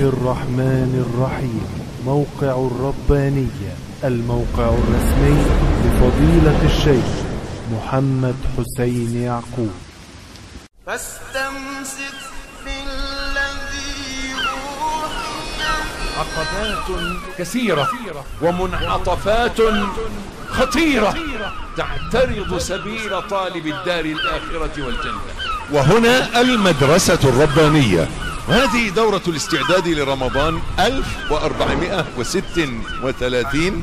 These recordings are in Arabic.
الرحمن الرحيم. موقع الربانية، الموقع الرسمي لفضيلة الشيخ محمد حسين يعقوب. فاستمسك بالذي أوحي. عقبات كثيرة ومنعطفات خطيرة تعترض سبيل طالب الدار الآخرة والجنة. وهنا المدرسة الربانية، وهذه دورة الاستعداد لرمضان 1436.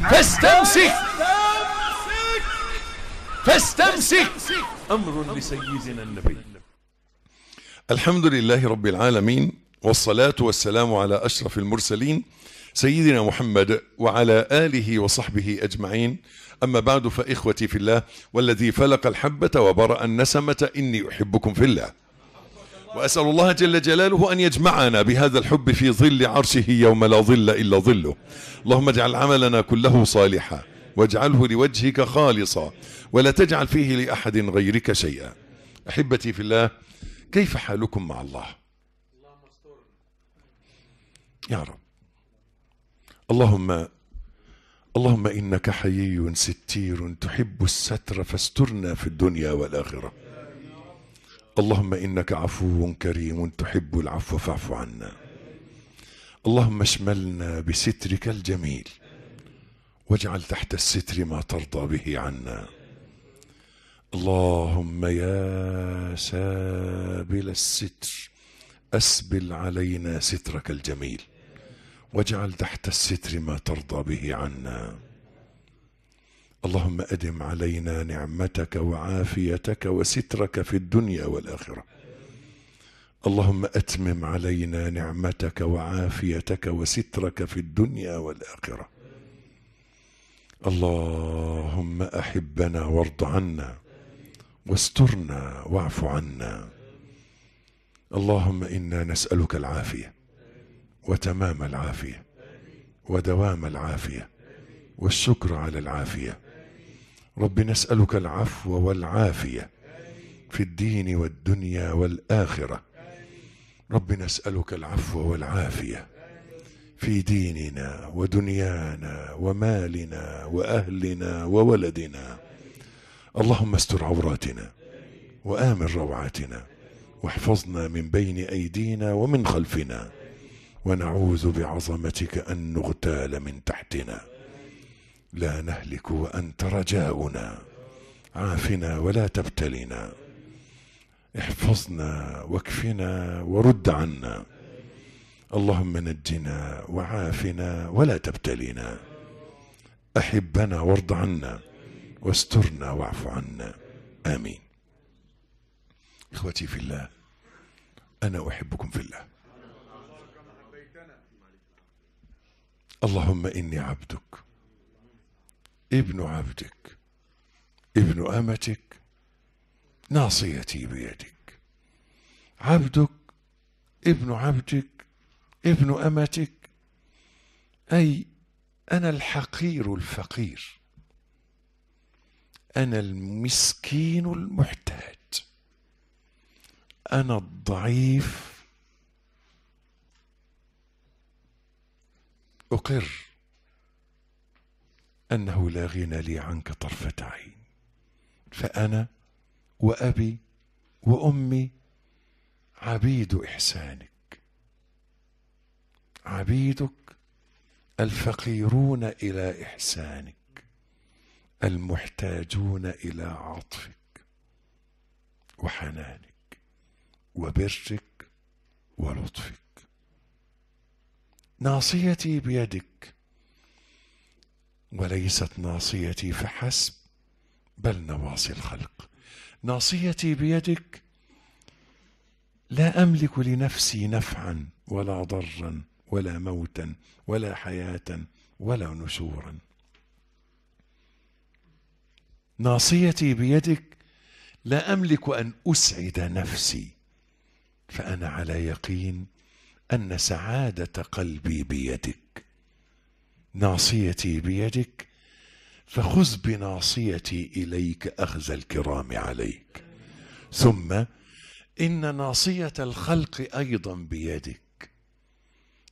فاستمسك أمر لسيدنا النبي. الحمد لله رب العالمين، والصلاة والسلام على أشرف المرسلين سيدنا محمد وعلى آله وصحبه أجمعين. أما بعد، فإخوتي في الله والذي فلق الحبة وبرأ النسمة، إني أحبكم في الله، وأسأل الله جل جلاله أن يجمعنا بهذا الحب في ظل عرشه يوم لا ظل إلا ظله. اللهم اجعل عملنا كله صالحا، واجعله لوجهك خالصا، ولا تجعل فيه لأحد غيرك شيئا. أحبتي في الله، كيف حالكم مع الله؟ يا رب. اللهم إنك حيي ستير تحب الستر، فاسترنا في الدنيا والآخرة. اللهم إنك عفو كريم تحب العفو، فاعف عنا. اللهم اشملنا بسترك الجميل، واجعل تحت الستر ما ترضى به عنا. اللهم يا سابل الستر، أسبل علينا سترك الجميل، واجعل تحت الستر ما ترضى به عنا. اللهم أدم علينا نعمتك وعافيتك وسترك في الدنيا والآخرة. اللهم أتمم علينا نعمتك وعافيتك وسترك في الدنيا والآخرة. اللهم أحبنا وارض عنا، واسترنا واعف عنا. اللهم إنا نسألك العافية وتمام العافية ودوام العافية والشكر على العافية. رب نسألك العفو والعافية في الدين والدنيا والآخرة. رب نسألك العفو والعافية في ديننا ودنيانا ومالنا وأهلنا وولدنا. اللهم استر عوراتنا وآمن روعاتنا، واحفظنا من بين أيدينا ومن خلفنا، ونعوذ بعظمتك أن نغتال من تحتنا. لا نهلك وأنت رجاؤنا، عافنا ولا تبتلنا، احفظنا واكفنا ورد عنا. اللهم نجنا وعافنا ولا تبتلنا، أحبنا وارض عنا، واسترنا واعف عنا. آمين. إخوتي في الله، أنا أحبكم في الله. اللهم إني عبدك، ابن عبدك، ابن أمتك، ناصيتي بيدك. عبدك، ابن عبدك، ابن أمتك، أي أنا الحقير الفقير، أنا المسكين المحتاج، أنا الضعيف. أقر أنه لا غنى لي عنك طرفة عين، فأنا وأبي وأمي عبيد إحسانك، عبيدك الفقيرون إلى إحسانك، المحتاجون إلى عطفك وحنانك وبرك ولطفك. ناصيتي بيدك، وليست ناصيتي فحسب، بل نواصي الخلق. ناصيتي بيدك، لا أملك لنفسي نفعا ولا ضرا ولا موتا ولا حياة ولا نشورا. ناصيتي بيدك، لا أملك أن أسعد نفسي، فأنا على يقين أن سعادة قلبي بيدك. ناصيتي بيدك، فخذ بناصيتي إليك أخذ الكرام عليك. ثم إن ناصية الخلق أيضا بيدك،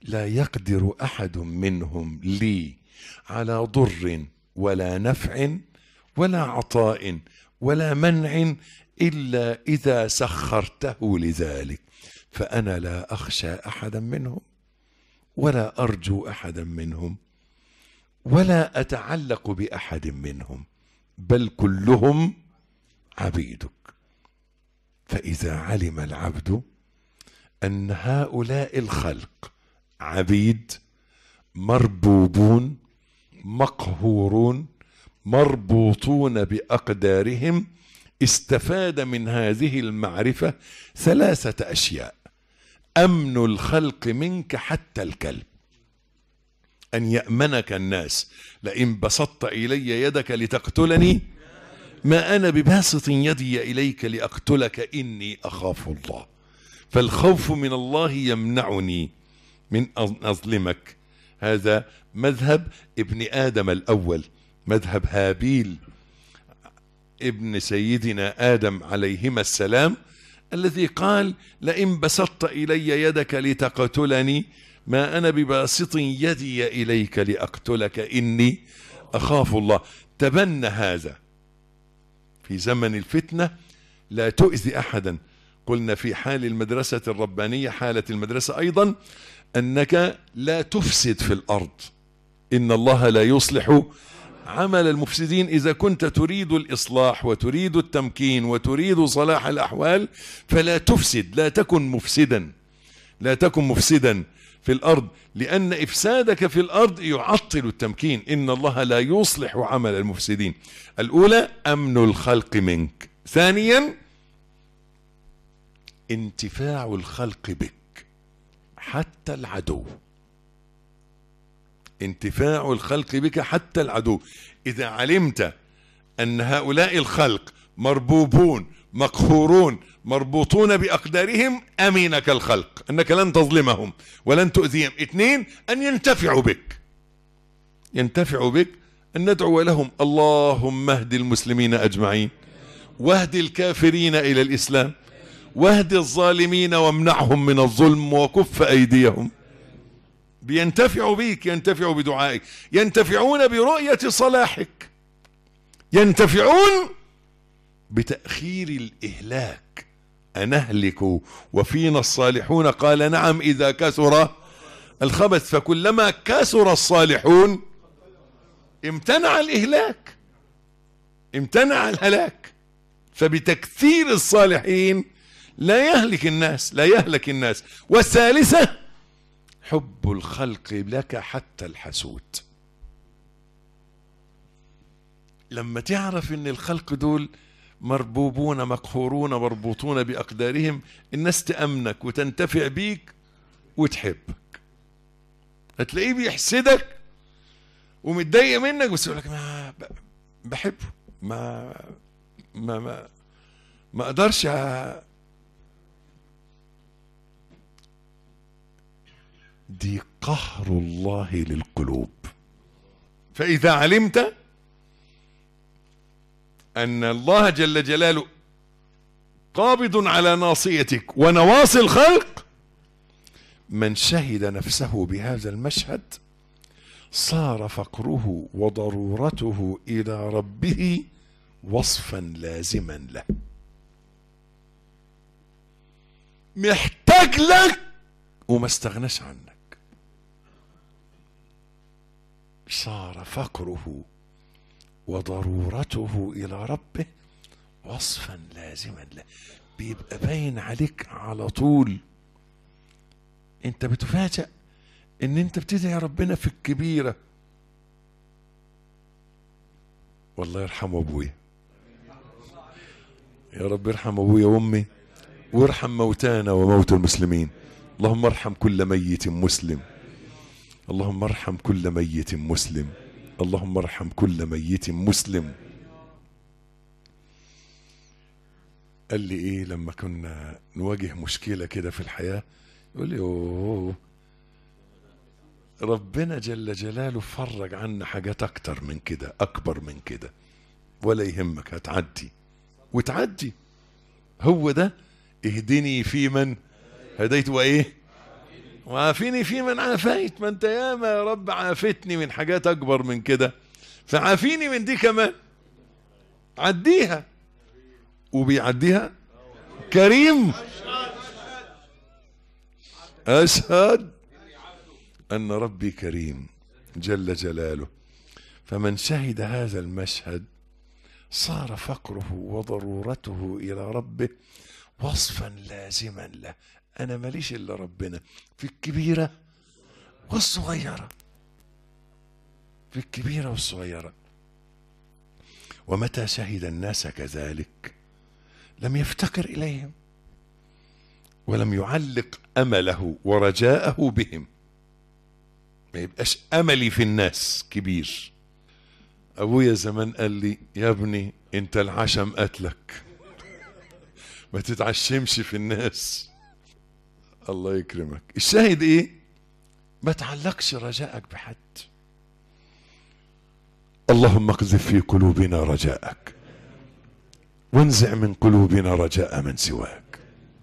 لا يقدر أحد منهم لي على ضر ولا نفع ولا عطاء ولا منع إلا إذا سخرته لذلك، فأنا لا أخشى أحدا منهم ولا أرجو أحدا منهم ولا أتعلق بأحد منهم، بل كلهم عبيدك. فإذا علم العبد أن هؤلاء الخلق عبيد مربوبون مقهورون مربوطون بأقدارهم، استفاد من هذه المعرفة 3 أشياء: أمن الخلق منك حتى الكلب، أن يأمنك الناس، لئن بسطت إلي يدك لتقتلني ما أنا بباسط يدي إليك لأقتلك إني أخاف الله. فالخوف من الله يمنعني من أن أظلمك. هذا مذهب ابن آدم الأول، مذهب هابيل ابن سيدنا آدم عليهما السلام، الذي قال لئن بسطت إلي يدك لتقتلني ما أنا بباسط يدي إليك لأقتلك إني أخاف الله. تبنى هذا في زمن الفتنة، لا تؤذي أحدا. قلنا في حال المدرسة الربانية، حالة المدرسة أيضا، أنك لا تفسد في الأرض، إن الله لا يصلح عمل المفسدين. إذا كنت تريد الإصلاح وتريد التمكين وتريد صلاح الأحوال فلا تفسد، لا تكن مفسدا، لا تكن مفسدا في الأرض، لأن إفسادك في الأرض يعطل التمكين. إن الله لا يصلح عمل المفسدين. الأولى أمن الخلق منك. ثانيا انتفاع الخلق بك حتى العدو، انتفاع الخلق بك حتى العدو. إذا علمت أن هؤلاء الخلق مربوبون مقهورون مربوطون بأقدارهم، أمينك الخلق، أنك لن تظلمهم ولن تؤذيهم. 2، أن ينتفعوا بك، ينتفعوا بك، أن ندعو لهم اللهم اهد المسلمين أجمعين، واهد الكافرين إلى الإسلام، واهد الظالمين وامنعهم من الظلم وكف أيديهم. بينتفعوا بيك، ينتفعوا بدعائك، ينتفعون برؤية صلاحك، ينتفعون بتأخير الإهلاك. أنهلك وفينا الصالحون؟ قال نعم إذا كثر الخبث. فكلما كثر الصالحون امتنع الإهلاك، امتنع الهلاك. فبتكثير الصالحين لا يهلك الناس، لا يهلك الناس. والثالثة حب الخلق لك حتى الحسود. لما تعرف ان الخلق دول مربوبون مقهورون مربوطون بأقدارهم، الناس تأمنك وتنتفع بيك وتحبك. هتلاقيه بيحسدك ومتضايق منك بس يقول لك ما بحبه، ما اقدرش دي قهر الله للقلوب. فإذا علمت أن الله جل جلاله قابض على ناصيتك ونواصي الخلق، من شهد نفسه بهذا المشهد صار فقره وضرورته إلى ربه وصفا لازما له. محتاج لك وما استغناش عنك. صار فقره وضرورته إلى ربه وصفا لازما له. بيبقى باين عليك على طول. انت بتفاجأ ان انت بتدعي ربنا في الكبيرة. والله يرحم ابويا، يا رب ارحم ابويا وامي وارحم موتانا وموتى المسلمين. اللهم ارحم كل ميت مسلم، اللهم ارحم كل ميت مسلم، اللهم ارحم كل ميت مسلم. قال لي ايه لما كنا نواجه مشكلة كده في الحياة؟ يقول لي اوه ربنا جل جلاله فرج عنا حاجات اكتر من كده، اكبر من كده، ولا يهمك هتعدي وتعدي. هو ده اهدني في من هديت وايه وعافيني في من عافيت، ما انت ياما يا رب عافتني من حاجات اكبر من كده، فعافيني من دي كمان. عديها، وبيعديها كريم. أشهد أن ربي كريم جل جلاله. فمن شهد هذا المشهد صار فقره وضرورته إلى ربه وصفا لازما له. أنا ماليش إلا ربنا في الكبيرة والصغيرة، في الكبيرة والصغيرة. ومتى شهد الناس كذلك لم يفتقر إليهم ولم يعلق أمله ورجاءه بهم. ما يبقاش أملي في الناس كبير. أبويا زمان قال لي يا ابني أنت العشم قتلك، ما تتعشمش في الناس. الله يكرمك. الشاهد إيه؟ ما تعلقش رجاءك بحد. اللهم اقذف في قلوبنا رجاءك وانزع من قلوبنا رجاء من سواك.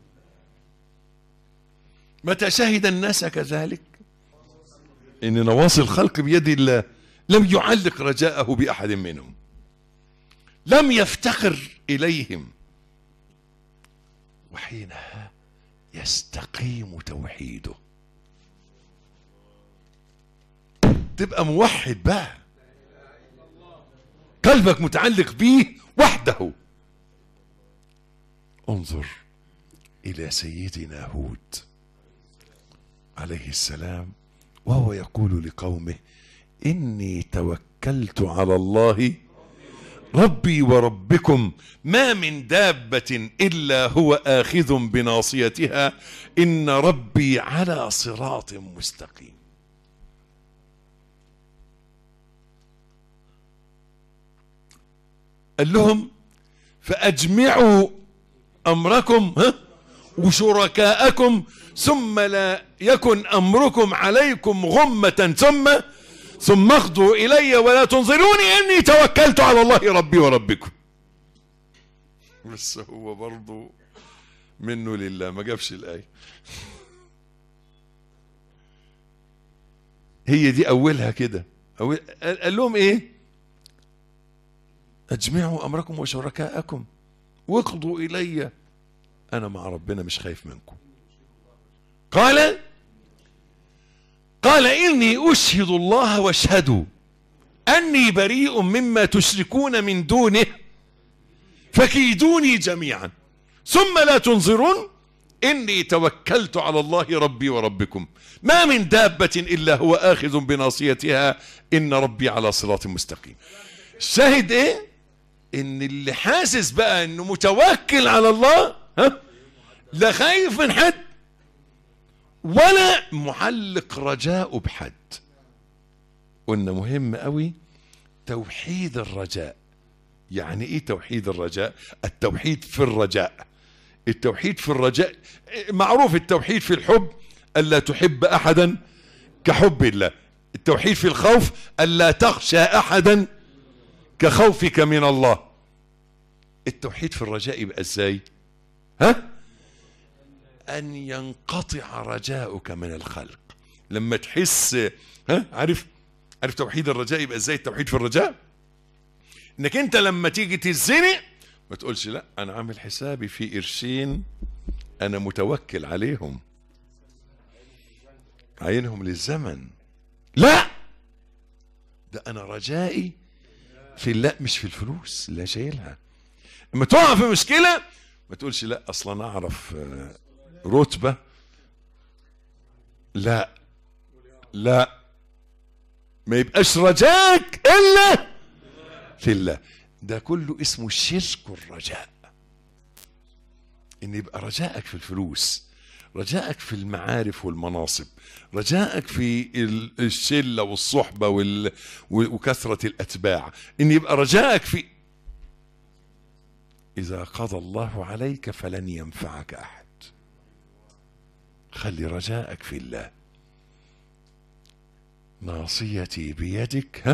متى شهد الناس كذلك إن نواصي الخلق بيد الله لم يعلق رجاءه بأحد منهم، لم يفتقر إليهم، وحينها يستقيم توحيده. تبقى موحد بقى، قلبك متعلق به وحده. انظر إلى سيدنا هود عليه السلام وهو يقول لقومه إني توكلت على الله ربي وربكم ما من دابة إلا هو آخذ بناصيتها إن ربي على صراط مستقيم. قال لهم فأجمعوا أمركم وشركاءكم ثم لا يكن أمركم عليكم غمة ثم اخضوا إلي ولا تنظروني إني توكلت على الله ربي وربكم. بس هو برضو منه لله ما جابش الآية. هي دي أولها كده. قال لهم إيه؟ أجمعوا أمركم وشركاءكم واقضوا إلي، أنا مع ربنا مش خايف منكم. قال إني أشهد الله واشهدوا أني بريء مما تشركون من دونه فكيدوني جميعا ثم لا تنظرون إني توكلت على الله ربي وربكم ما من دابة إلا هو آخذ بناصيتها إن ربي على صراط مستقيم. الشاهد إيه؟ إن اللي حاسس بقى إنه متوكل على الله لا خايف من حد ولا معلق رجاءه بحد. قلنا مهم قوي توحيد الرجاء. يعني ايه توحيد الرجاء؟ التوحيد في الرجاء. التوحيد في الرجاء معروف. التوحيد في الحب ألا تحب أحدا كحب الله. التوحيد في الخوف ألا تخشى أحدا كخوفك من الله. التوحيد في الرجاء يبقى ازاي؟ أن ينقطع رجاؤك من الخلق. لما تحس عارف توحيد الرجاء يبقى ازاي؟ التوحيد في الرجاء انك انت لما تيجي تزنق ما تقولش لا انا عامل حسابي في قرشين انا متوكل عليهم عينهم للزمن. لا، ده انا رجائي في الله مش في الفلوس اللي شايلها. لما تقع في مشكلة ما تقولش لا اصلا انا اعرف رتبة. لا ما يبقاش رجاك إلا في الله. ده كله اسمه شرك الرجاء. إن يبقى رجاءك في الفلوس، رجاءك في المعارف والمناصب، رجاءك في الشلة والصحبة وكثرة الأتباع. إن يبقى رجاءك في إذا قضى الله عليك فلن ينفعك أحد. خلي رجاءك في الله. ناصيتي بيدك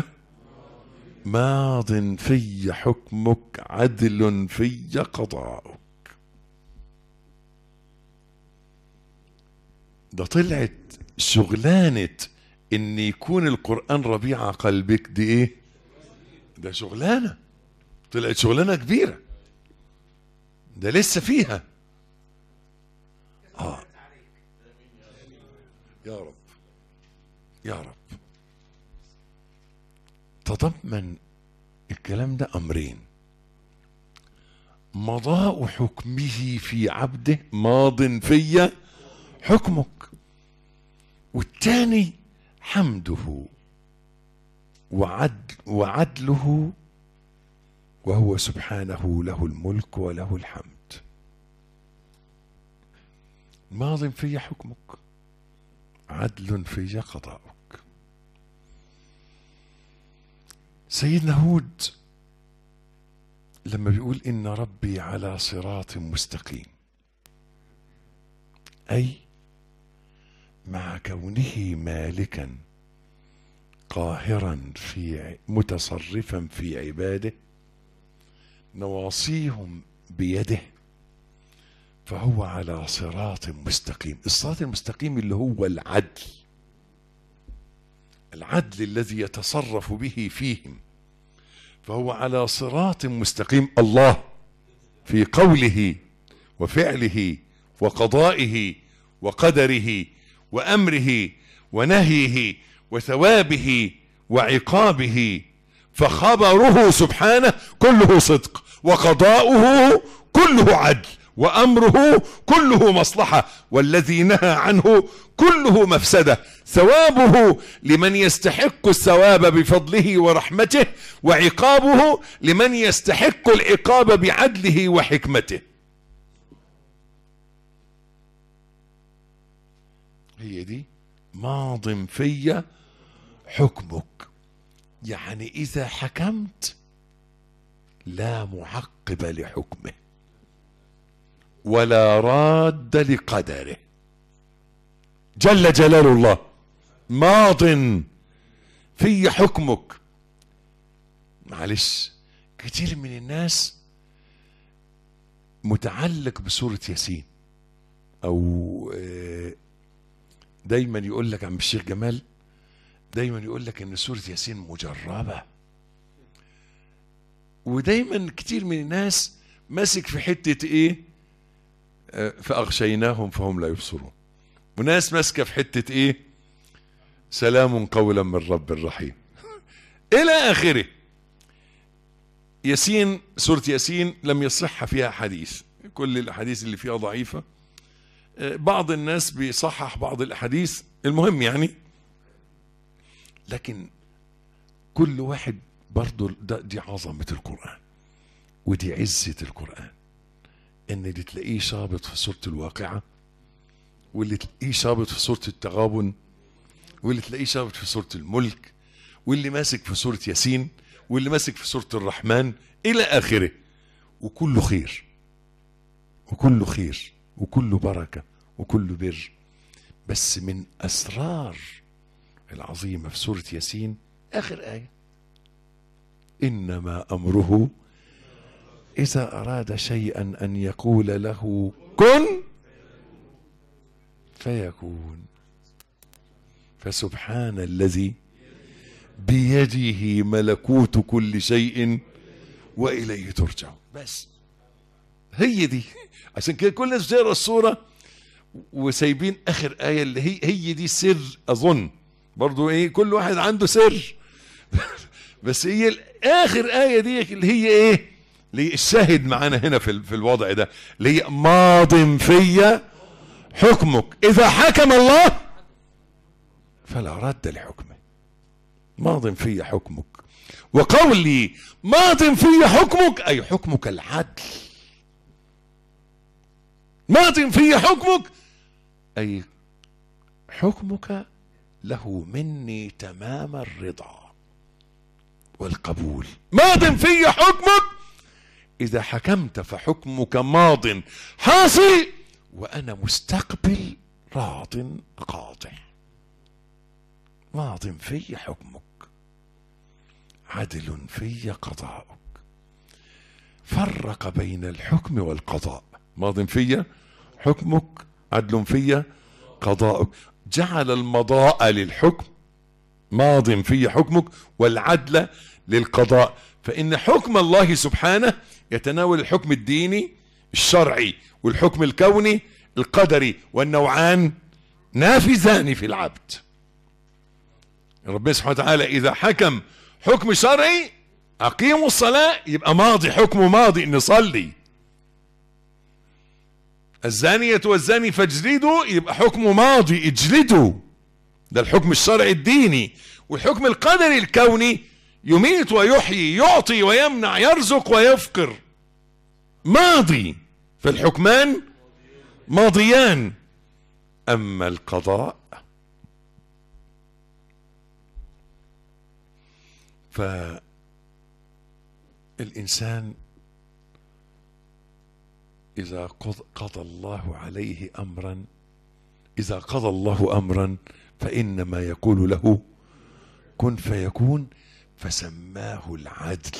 ماض في حكمك عدل في قضاؤك. ده طلعت شغلانة ان يكون القرآن ربيع قلبك، دي ايه؟ ده شغلانة، طلعت شغلانة كبيرة، ده لسه فيها. يا رب يا رب. تضمن الكلام ده امرين: مضاء حكمه في عبده، ماض في حكمك، والتاني حمده وعدله، وهو سبحانه له الملك وله الحمد. ماض في حكمك، عدل في قضاءك. سيدنا هود لما بيقول إن ربي على صراط مستقيم، أي مع كونه مالكا قاهرا متصرفا في عباده، نواصيهم بيده، فهو على صراط مستقيم. الصراط المستقيم اللي هو العدل، العدل الذي يتصرف به فيهم، فهو على صراط مستقيم. الله في قوله وفعله وقضائه وقدره وأمره ونهيه وثوابه وعقابه، فخبره سبحانه كله صدق، وقضاؤه كله عدل، وأمره كله مصلحة، والذي نهى عنه كله مفسدة، ثوابه لمن يستحق الثواب بفضله ورحمته، وعقابه لمن يستحق العقاب بعدله وحكمته. هي دي ماض في حكمك، يعني إذا حكمت لا معقب لحكمه ولا راد لقدره جل جلال الله. ماض في حكمك. معلش، كتير من الناس متعلق بسورة ياسين، او دايما يقول لك عم الشيخ جمال، دايما يقول لك ان سورة ياسين مجربة، ودايما كتير من الناس ماسك في حتة ايه؟ فأغشيناهم فهم لا يبصرون. وناس ماسكة في حتة ايه؟ سلام قولا من رب رحيم الى اخره. ياسين، سورة ياسين لم يصح فيها حديث، كل الاحاديث اللي فيها ضعيفة. بعض الناس بيصحح بعض الاحاديث، المهم يعني، لكن كل واحد برضو دي عظمة القرآن ودي عزة القرآن، ان اللي تلاقيه شابط في سورة الواقعة، واللي تلاقيه شابط في سورة التغابن، واللي تلاقيه شابط في سورة الملك، واللي ماسك في سورة ياسين، واللي ماسك في سورة الرحمن الى اخره، وكله خير وكله خير وكله بركة وكله بر. بس من اسرار العظيمة في سورة ياسين اخر آية: انما امره اذا اراد شيئا ان يقول له كن فيكون. فسبحان الذي بيده ملكوت كل شيء واليه ترجع. بس هي دي، عشان كده كل الناس بتقرا السوره وسايبين اخر ايه اللي هي دي سر. اظن برضو ايه، كل واحد عنده سر بس هي اخر ايه دي اللي هي ايه، اللي الشاهد معانا هنا في الوضع ده، اللي هي ماض في حكمك، اذا حكم الله فلا رد لحكمه. ماض في حكمك، وقولي ماض في حكمك اي حكمك العدل. ماض في حكمك اي حكمك له مني تمام الرضا والقبول. ماض في حكمك، اذا حكمت فحكمك ماض حاصل، وانا مستقبل راض قاطع. ماض في حكمك، عدل في قضاءك. فرق بين الحكم والقضاء. ماض في حكمك، عدل في قضاءك، جعل المضاء للحكم، ماض في حكمك، والعدل للقضاء. فإن حكم الله سبحانه يتناول الحكم الديني الشرعي والحكم الكوني القدري، والنوعان نافذان في العبد. ربنا سبحانه وتعالى إذا حكم حكم شرعي أقيموا الصلاة، يبقى ماضي، حكمه ماضي نصلي. الزانية والزاني فاجلدوا، يبقى حكمه ماضي اجلدوا، ده الحكم الشرعي الديني. والحكم القدري الكوني يميت ويحيي، يعطي ويمنع، يرزق ويفقر، ماضي. فالحكمان ماضيان. أما القضاء فالإنسان إذا قضى الله عليه أمرا، إذا قضى الله أمرا فإنما يقول له كن فيكون، فسماه العدل،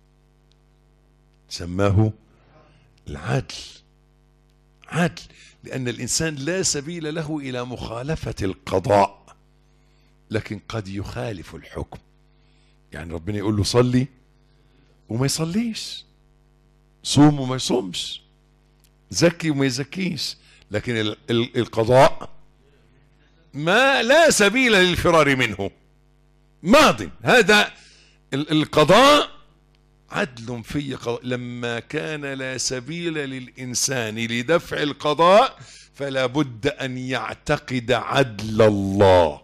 سماه العدل. عدل لأن الإنسان لا سبيل له إلى مخالفة القضاء، لكن قد يخالف الحكم. يعني ربنا يقول له صلي وما يصليش، صوم وما يصومش، زكي وما يزكيش، لكن القضاء ما لا سبيل للفرار منه، ماض. هذا القضاء عدل في قضاء. لما كان لا سبيل للإنسان لدفع القضاء فلا بد أن يعتقد عدل الله،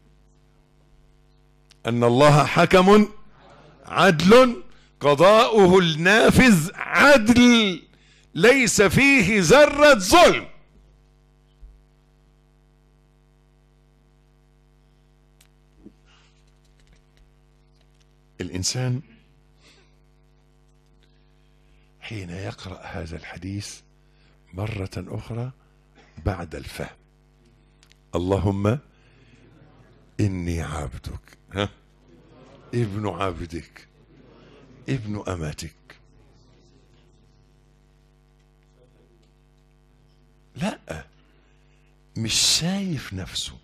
أن الله حكم عدل، قضاؤه النافذ عدل، ليس فيه ذرة ظلم. الإنسان حين يقرأ هذا الحديث مرة أخرى بعد الفهم، اللهم إني عبدك، ابن عبدك، ابن أمتك. لا، مش شايف نفسه،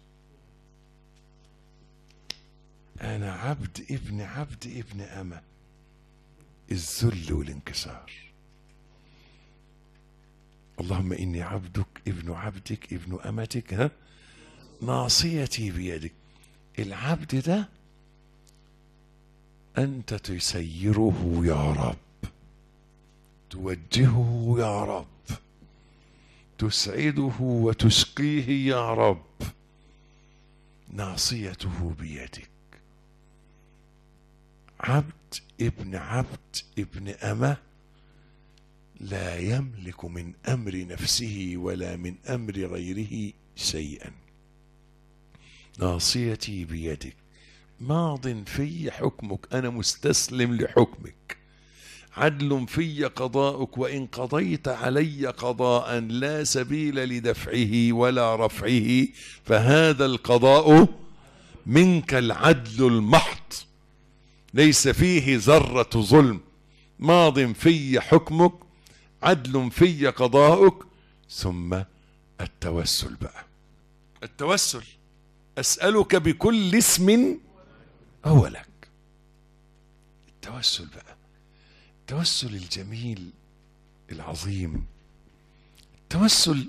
أنا عبد ابن عبد ابن أمة، الذل والانكسار. اللهم إني عبدك ابن عبدك ابن أمتك، ناصيتي بيدك. العبد ده أنت تسيره يا رب، توجهه يا رب، تسعده وتسقيه يا رب، ناصيته بيدك. عبد ابن أمة لا يملك من أمر نفسه ولا من أمر غيره شيئا. ناصيتي بيدك، ماض في حكمك، أنا مستسلم لحكمك، عدل في قضاؤك، وإن قضيت علي قضاء لا سبيل لدفعه ولا رفعه فهذا القضاء منك العدل المحض، ليس فيه ذرة ظلم، ماض في حكمك، عدل في قضاؤك. ثم التوسل بقى، التوسل، أسألك بكل اسم هو لك. التوسل بقى، التوسل الجميل العظيم. التوسل،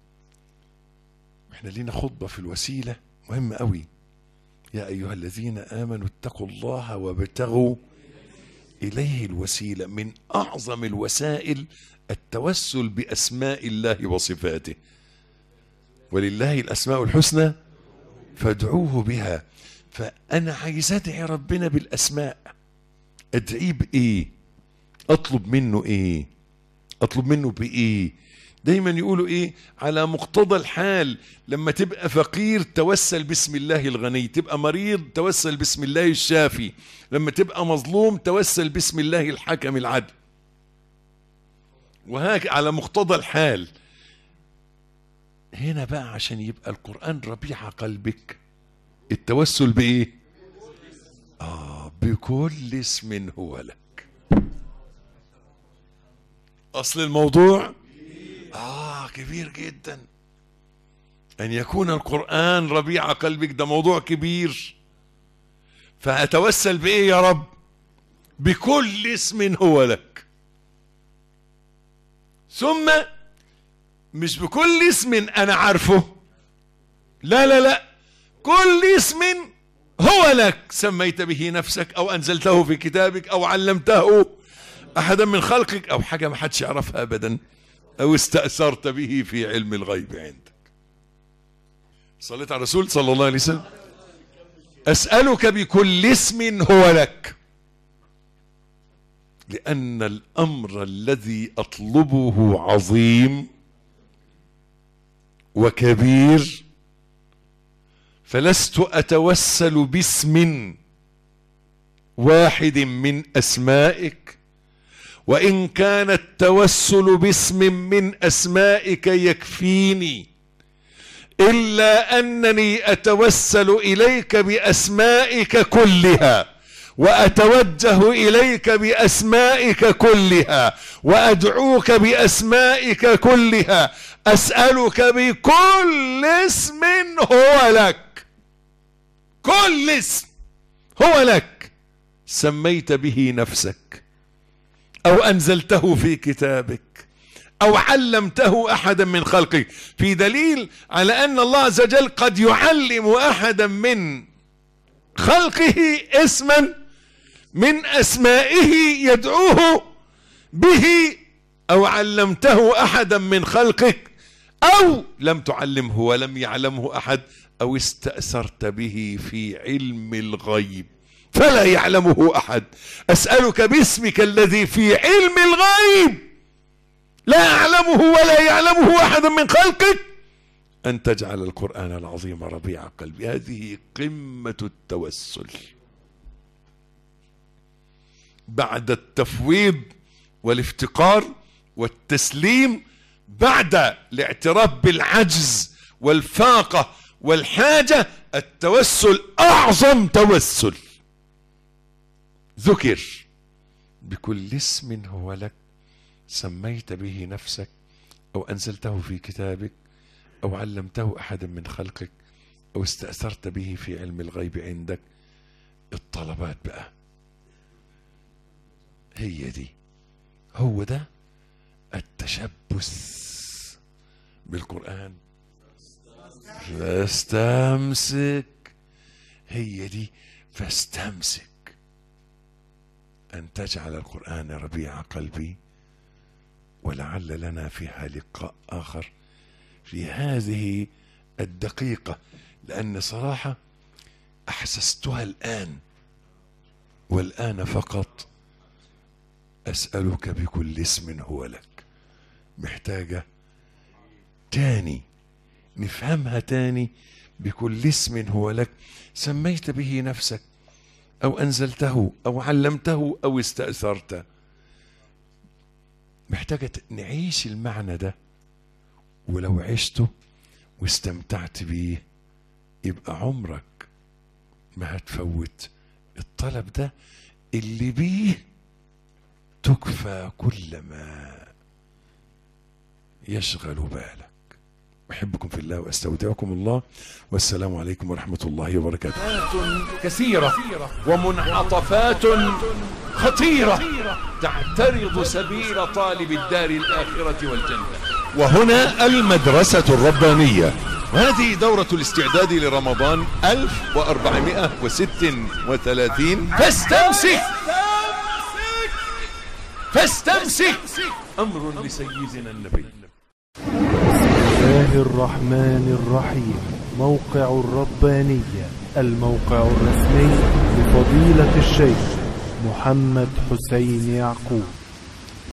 احنا لينا خطبة في الوسيلة مهمة قوي، يا أيها الذين آمنوا اتقوا الله وابتغوا إليه الوسيلة. من أعظم الوسائل التوسل بأسماء الله وصفاته، ولله الأسماء الحسنى فادعوه بها. فأنا عايز أدعي ربنا بالأسماء، أدعيه بإيه؟ أطلب منه إيه؟ أطلب منه بإيه؟ دايما يقولوا إيه؟ على مقتضى الحال. لما تبقى فقير توسل باسم الله الغني، تبقى مريض توسل باسم الله الشافي، لما تبقى مظلوم توسل باسم الله الحكم العدل، وهكذا على مقتضى الحال. هنا بقى عشان يبقى القرآن ربيع قلبك، التوسل بإيه؟ بكل اسم هو لك. أصل الموضوع كبير جدا. أن يكون القرآن ربيع قلبك، ده موضوع كبير. فأتوسل بإيه يا رب؟ بكل اسم هو لك. ثم مش بكل اسم أنا عارفه، لا لا لا، كل اسم هو لك سميت به نفسك أو أنزلته في كتابك أو علمته أحدا من خلقك، أو حاجة ما حدش يعرفها أبدا، أو استأثرت به في علم الغيب عندك. صليت على الرسول صلى الله عليه وسلم. أسألك بكل اسم هو لك، لأن الأمر الذي أطلبه عظيم وكبير، فلست أتوسل باسم واحد من أسمائك، وإن كان التوسل باسم من أسمائك يكفيني، إلا أنني أتوسل إليك بأسمائك كلها، وأتوجه إليك بأسمائك كلها، وأدعوك بأسمائك كلها. أسألك بكل اسم هو لك، كل اسم هو لك سميت به نفسك أو أنزلته في كتابك أو علمته أحدا من خلقك. في دليل على أن الله عز وجل قد يعلم أحدا من خلقه اسما من أسمائه يدعوه به، أو علمته أحدا من خلقك، أو لم تعلمه ولم يعلمه أحد، أو استأثرت به في علم الغيب فلا يعلمه أحد. أسألك باسمك الذي في علم الغيب لا أعلمه ولا يعلمه أحد من خلقك، أن تجعل القرآن العظيم ربيع قلبي. هذه قمة التوسل بعد التفويض والافتقار والتسليم، بعد الاعتراف بالعجز والفاقة والحاجة. التوسل أعظم توسل. ذكر بكل اسم هو لك سميت به نفسك أو أنزلته في كتابك أو علمته أحدا من خلقك أو استأثرت به في علم الغيب عندك. الطلبات بقى هي دي، هو ده التشبث بالقرآن. فاستمسك، هي دي، فاستمسك أن تجعل القرآن ربيع قلبي. ولعل لنا فيها لقاء آخر في هذه الدقيقة، لأن صراحة أحسستها الآن، والآن فقط أسألك بكل اسم هو لك. محتاجة تاني نفهمها تاني. بكل اسم هو لك سميت به نفسك أو أنزلته أو علمته أو استأثرت. محتاجة نعيش المعنى ده، ولو عشته واستمتعت بيه يبقى عمرك ما هتفوت الطلب ده اللي بيه تكفى كل ما يشغل بالك. أحبكم في الله وأستودعكم الله، والسلام عليكم ورحمة الله وبركاته. كثيرة ومنعطفات خطيرة تعترض سبيل طالب الدار الآخرة والجنة. وهنا المدرسة الربانية، هذه دورة الاستعداد لرمضان 1436. فاستمسك أمر لسيدنا النبي. بسم الله الرحمن الرحيم. موقع الربانية، الموقع الرسمي لفضيلة الشيخ محمد حسين يعقوب.